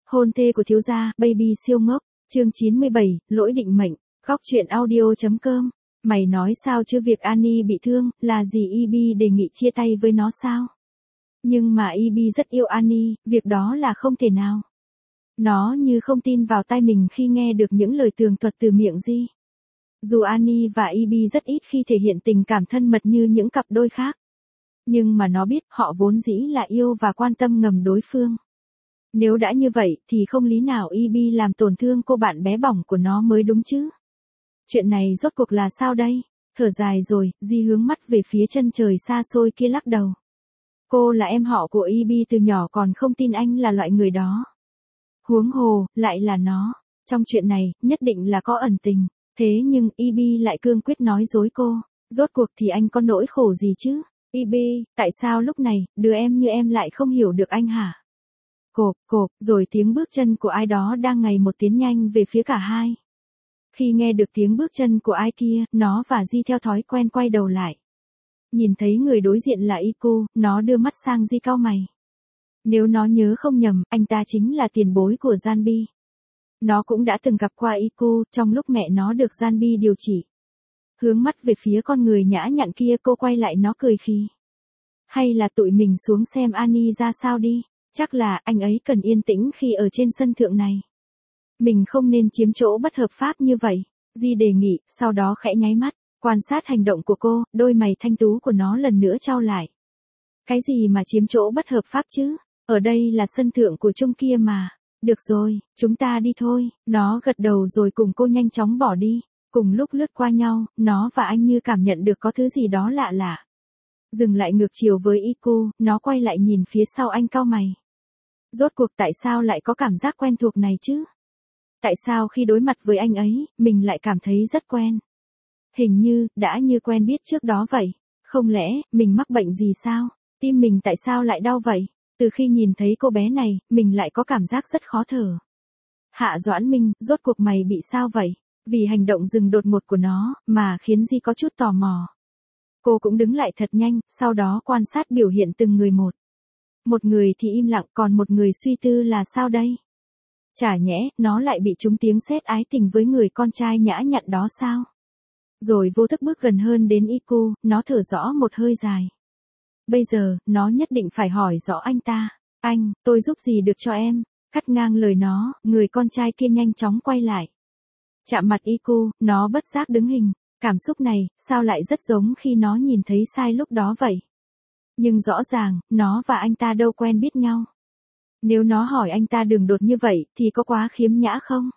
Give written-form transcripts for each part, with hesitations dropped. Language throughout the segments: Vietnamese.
Hôn thê của thiếu gia, baby siêu ngốc, chương 97, lỗi định mệnh, góc truyện audio.com. Mày nói sao chứ việc Annie bị thương, là gì EB đề nghị chia tay với nó sao? Nhưng mà EB rất yêu Annie, việc đó là không thể nào. Nó như không tin vào tai mình khi nghe được những lời tường thuật từ miệng Di. Dù Annie và EB rất ít khi thể hiện tình cảm thân mật như những cặp đôi khác. Nhưng mà nó biết họ vốn dĩ là yêu và quan tâm ngầm đối phương. Nếu đã như vậy thì không lý nào EB làm tổn thương cô bạn bé bỏng của nó mới đúng chứ. Chuyện này rốt cuộc là sao đây? Thở dài rồi, Di hướng mắt về phía chân trời xa xôi kia lắc đầu. Cô là em họ của EB từ nhỏ còn không tin anh là loại người đó. Huống hồ, lại là nó. Trong chuyện này, nhất định là có ẩn tình. Thế nhưng EB lại cương quyết nói dối cô. Rốt cuộc thì anh có nỗi khổ gì chứ? EB, tại sao lúc này, đứa em như em lại không hiểu được anh hả? Cộp, rồi tiếng bước chân của ai đó đang ngày một tiến nhanh về phía cả hai. Khi nghe được tiếng bước chân của ai kia, nó và Di theo thói quen quay đầu lại. Nhìn thấy người đối diện là Iku, nó đưa mắt sang Di cau mày. Nếu nó nhớ không nhầm, anh ta chính là tiền bối của Janbi. Nó cũng đã từng gặp qua Iku trong lúc mẹ nó được Janbi điều trị. Hướng mắt về phía con người nhã nhặn kia, cô quay lại nó cười khì. Hay là tụi mình xuống xem Annie ra sao đi, chắc là anh ấy cần yên tĩnh khi ở trên sân thượng này. Mình không nên chiếm chỗ bất hợp pháp như vậy, Di đề nghị, sau đó khẽ nháy mắt, quan sát hành động của cô, đôi mày thanh tú của nó lần nữa chau lại. Cái gì mà chiếm chỗ bất hợp pháp chứ, ở đây là sân thượng của Trung kia mà. Được rồi, chúng ta đi thôi, nó gật đầu rồi cùng cô nhanh chóng bỏ đi. Cùng lúc lướt qua nhau, nó và anh như cảm nhận được có thứ gì đó lạ lạ. Dừng lại ngược chiều với Iku, nó quay lại nhìn phía sau anh cau mày. Rốt cuộc tại sao lại có cảm giác quen thuộc này chứ? Tại sao khi đối mặt với anh ấy, mình lại cảm thấy rất quen? Hình như, đã như quen biết trước đó vậy. Không lẽ, mình mắc bệnh gì sao? Tim mình tại sao lại đau vậy? Từ khi nhìn thấy cô bé này, mình lại có cảm giác rất khó thở. Hạ Doãn Minh, rốt cuộc mày bị sao vậy? Vì hành động dừng đột ngột của nó, mà khiến Di có chút tò mò. Cô cũng đứng lại thật nhanh, sau đó quan sát biểu hiện từng người một. Một người thì im lặng, còn một người suy tư là sao đây? Chả nhẽ, nó lại bị trúng tiếng sét ái tình với người con trai nhã nhặn đó sao? Rồi vô thức bước gần hơn đến Iku, nó thở rõ một hơi dài. Bây giờ, nó nhất định phải hỏi rõ anh ta. Anh, tôi giúp gì được cho em? Cắt ngang lời nó, người con trai kia nhanh chóng quay lại. Chạm mặt Iku, nó bất giác đứng hình. Cảm xúc này, sao lại rất giống khi nó nhìn thấy Sai lúc đó vậy? Nhưng rõ ràng, nó và anh ta đâu quen biết nhau. Nếu nó hỏi anh ta đường đột như vậy, thì có quá khiếm nhã không?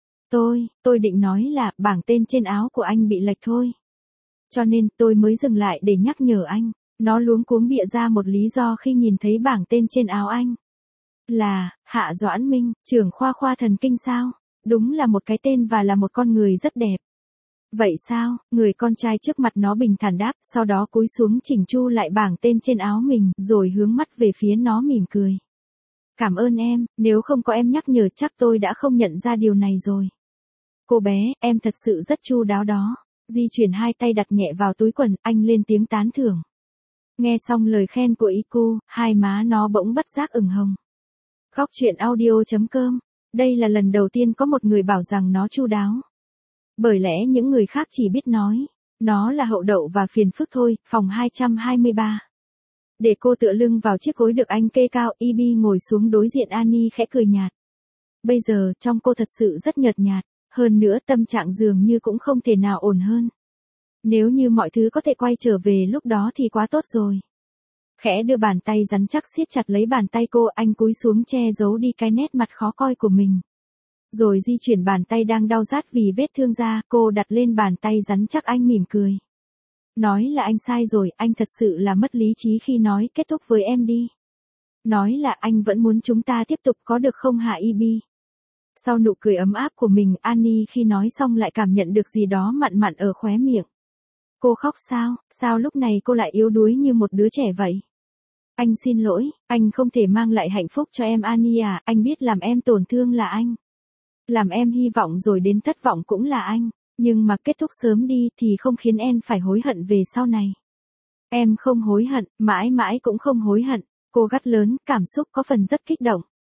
Tôi định nói là, bảng tên trên áo của anh bị lệch thôi. Cho nên, tôi mới dừng lại để nhắc nhở anh. Nó luống cuống bịa ra một lý do khi nhìn thấy bảng tên trên áo anh. Là, Hạ Doãn Minh, trưởng khoa thần kinh sao? Đúng là một cái tên và là một con người rất đẹp. Vậy sao? Người con trai trước mặt nó bình thản đáp, sau đó cúi xuống chỉnh chu lại bảng tên trên áo mình, rồi hướng mắt về phía nó mỉm cười. Cảm ơn em, nếu không có em nhắc nhở chắc tôi đã không nhận ra điều này rồi. Cô bé, em thật sự rất chu đáo đó. Di chuyển hai tay đặt nhẹ vào túi quần, anh lên tiếng tán thưởng. Nghe xong lời khen của Iku, hai má nó bỗng bất giác ửng hồng. Góc truyện audio.com. Đây là lần đầu tiên có một người bảo rằng nó chu đáo. Bởi lẽ những người khác chỉ biết nói, nó là hậu đậu và phiền phức thôi, phòng 223. Để cô tựa lưng vào chiếc gối được anh kê cao, EB ngồi xuống đối diện Annie khẽ cười nhạt. Bây giờ, trong cô thật sự rất nhợt nhạt, hơn nữa tâm trạng dường như cũng không thể nào ổn hơn. Nếu như mọi thứ có thể quay trở về lúc đó thì quá tốt rồi. Khẽ đưa bàn tay rắn chắc siết chặt lấy bàn tay cô, anh cúi xuống che giấu đi cái nét mặt khó coi của mình. Rồi di chuyển bàn tay đang đau rát vì vết thương ra, cô đặt lên bàn tay rắn chắc, anh mỉm cười. Nói là anh sai rồi, anh thật sự là mất lý trí khi nói kết thúc với em đi. Nói là anh vẫn muốn chúng ta tiếp tục có được không hả EB? Sau nụ cười ấm áp của mình, Annie khi nói xong lại cảm nhận được gì đó mặn mặn ở khóe miệng. Cô khóc sao? Sao lúc này cô lại yếu đuối như một đứa trẻ vậy? Anh xin lỗi, anh không thể mang lại hạnh phúc cho em Annie à, anh biết làm em tổn thương là anh. Làm em hy vọng rồi đến thất vọng cũng là anh, nhưng mà kết thúc sớm đi thì không khiến em phải hối hận về sau này. Em không hối hận, mãi mãi cũng không hối hận, cô gắt lớn, cảm xúc có phần rất kích động.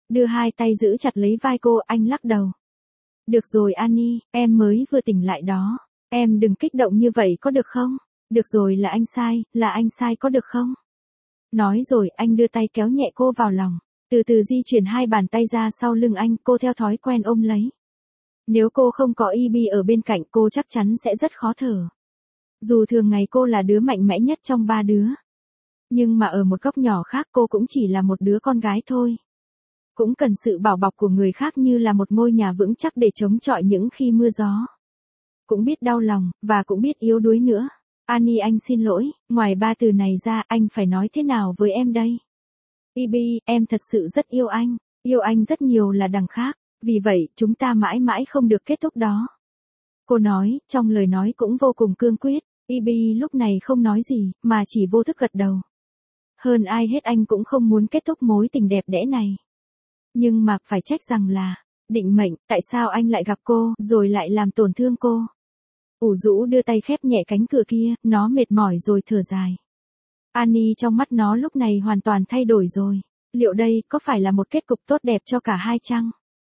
Đưa hai tay giữ chặt lấy vai cô, anh lắc đầu. Được rồi Annie, em mới vừa tỉnh lại đó. Em đừng kích động như vậy có được không? Được rồi, là anh sai có được không? Nói rồi anh đưa tay kéo nhẹ cô vào lòng. Từ từ di chuyển hai bàn tay ra sau lưng anh, cô theo thói quen ôm lấy. Nếu cô không có EB ở bên cạnh cô chắc chắn sẽ rất khó thở. Dù thường ngày cô là đứa mạnh mẽ nhất trong ba đứa. Nhưng mà ở một góc nhỏ khác cô cũng chỉ là một đứa con gái thôi. Cũng cần sự bảo bọc của người khác như là một ngôi nhà vững chắc để chống chọi những khi mưa gió. Cũng biết đau lòng, và cũng biết yếu đuối nữa. Annie anh xin lỗi, ngoài ba từ này ra anh phải nói thế nào với em đây? Ibi, em thật sự rất yêu anh rất nhiều là đằng khác, vì vậy chúng ta mãi mãi không được kết thúc đó. Cô nói, trong lời nói cũng vô cùng cương quyết. Ibi lúc này không nói gì, mà chỉ vô thức gật đầu. Hơn ai hết anh cũng không muốn kết thúc mối tình đẹp đẽ này. Nhưng mà phải trách rằng là, định mệnh, tại sao anh lại gặp cô, rồi lại làm tổn thương cô. Ủ rũ đưa tay khép nhẹ cánh cửa kia, nó mệt mỏi rồi thở dài. Annie trong mắt nó lúc này hoàn toàn thay đổi rồi. Liệu đây có phải là một kết cục tốt đẹp cho cả hai chăng?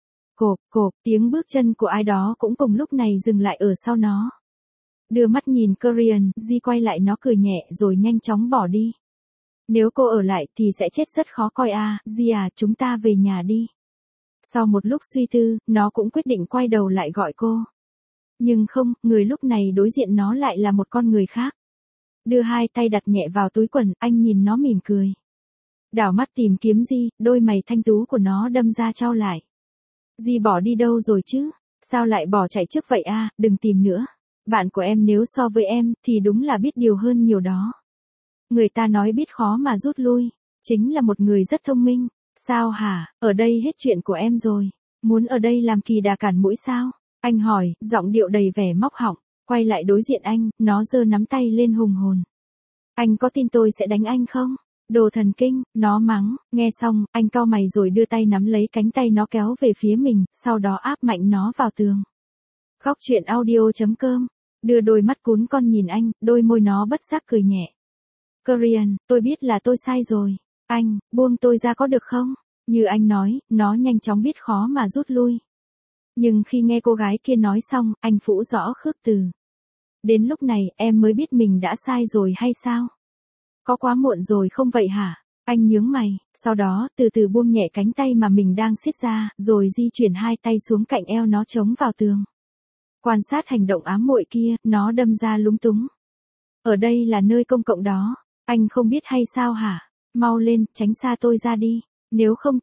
Cộp, tiếng bước chân của ai đó cũng cùng lúc này dừng lại ở sau nó. Đưa mắt nhìn Korean, Di quay lại nó cười nhẹ rồi nhanh chóng bỏ đi. Nếu cô ở lại thì sẽ chết rất khó coi à, Di à, chúng ta về nhà đi. Sau một lúc suy tư, nó cũng quyết định quay đầu lại gọi cô. Nhưng không, người lúc này đối diện nó lại là một con người khác. Đưa hai tay đặt nhẹ vào túi quần, anh nhìn nó mỉm cười. Đảo mắt tìm kiếm Di, đôi mày thanh tú của nó đâm ra trao lại. Di bỏ đi đâu rồi chứ? Sao lại bỏ chạy trước vậy à, đừng tìm nữa. Bạn của em nếu so với em, thì đúng là biết điều hơn nhiều đó. Người ta nói biết khó mà rút lui, chính là một người rất thông minh. Sao hả, ở đây hết chuyện của em rồi. Muốn ở đây làm kỳ đà cản mũi sao? Anh hỏi, giọng điệu đầy vẻ móc họng. Quay lại đối diện anh, nó giơ nắm tay lên hùng hồn. Anh có tin tôi sẽ đánh anh không? Đồ thần kinh, nó mắng. Nghe xong, anh cau mày rồi đưa tay nắm lấy cánh tay nó kéo về phía mình, sau đó áp mạnh nó vào tường. Khóc chuyện audio.com. Đưa đôi mắt cún con nhìn anh, đôi môi nó bất giác cười nhẹ. Korean, tôi biết là tôi sai rồi. Anh, buông tôi ra có được không? Như anh nói, nó nhanh chóng biết khó mà rút lui. Nhưng khi nghe cô gái kia nói xong, anh phũ rõ khước từ. Đến lúc này, em mới biết mình đã sai rồi hay sao? Có quá muộn rồi không vậy hả? Anh nhướng mày, sau đó, từ từ buông nhẹ cánh tay mà mình đang siết ra, rồi di chuyển hai tay xuống cạnh eo nó chống vào tường. Quan sát hành động ám muội kia, nó đâm ra lúng túng. Ở đây là nơi công cộng đó, anh không biết hay sao hả? Mau lên, tránh xa tôi ra đi, nếu không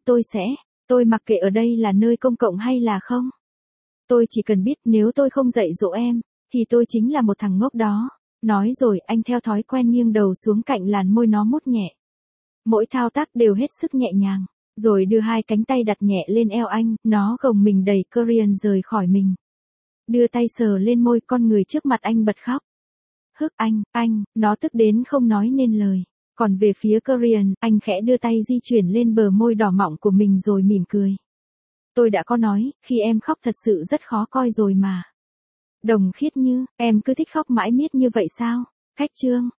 tôi mặc kệ ở đây là nơi công cộng hay là không. Tôi chỉ cần biết nếu tôi không dạy dỗ em, thì tôi chính là một thằng ngốc đó. Nói rồi anh theo thói quen nghiêng đầu xuống cạnh làn môi nó mút nhẹ. Mỗi thao tác đều hết sức nhẹ nhàng, rồi đưa hai cánh tay đặt nhẹ lên eo anh, nó gồng mình đẩy Korean rời khỏi mình. Đưa tay sờ lên môi con người trước mặt anh bật khóc. Hức anh, nó tức đến không nói nên lời. Còn về phía Korean, anh khẽ đưa tay di chuyển lên bờ môi đỏ mọng của mình rồi mỉm cười. Tôi đã có nói, khi em khóc thật sự rất khó coi rồi mà. Đồng Khiết Như, em cứ thích khóc mãi miết như vậy sao? Khách chương.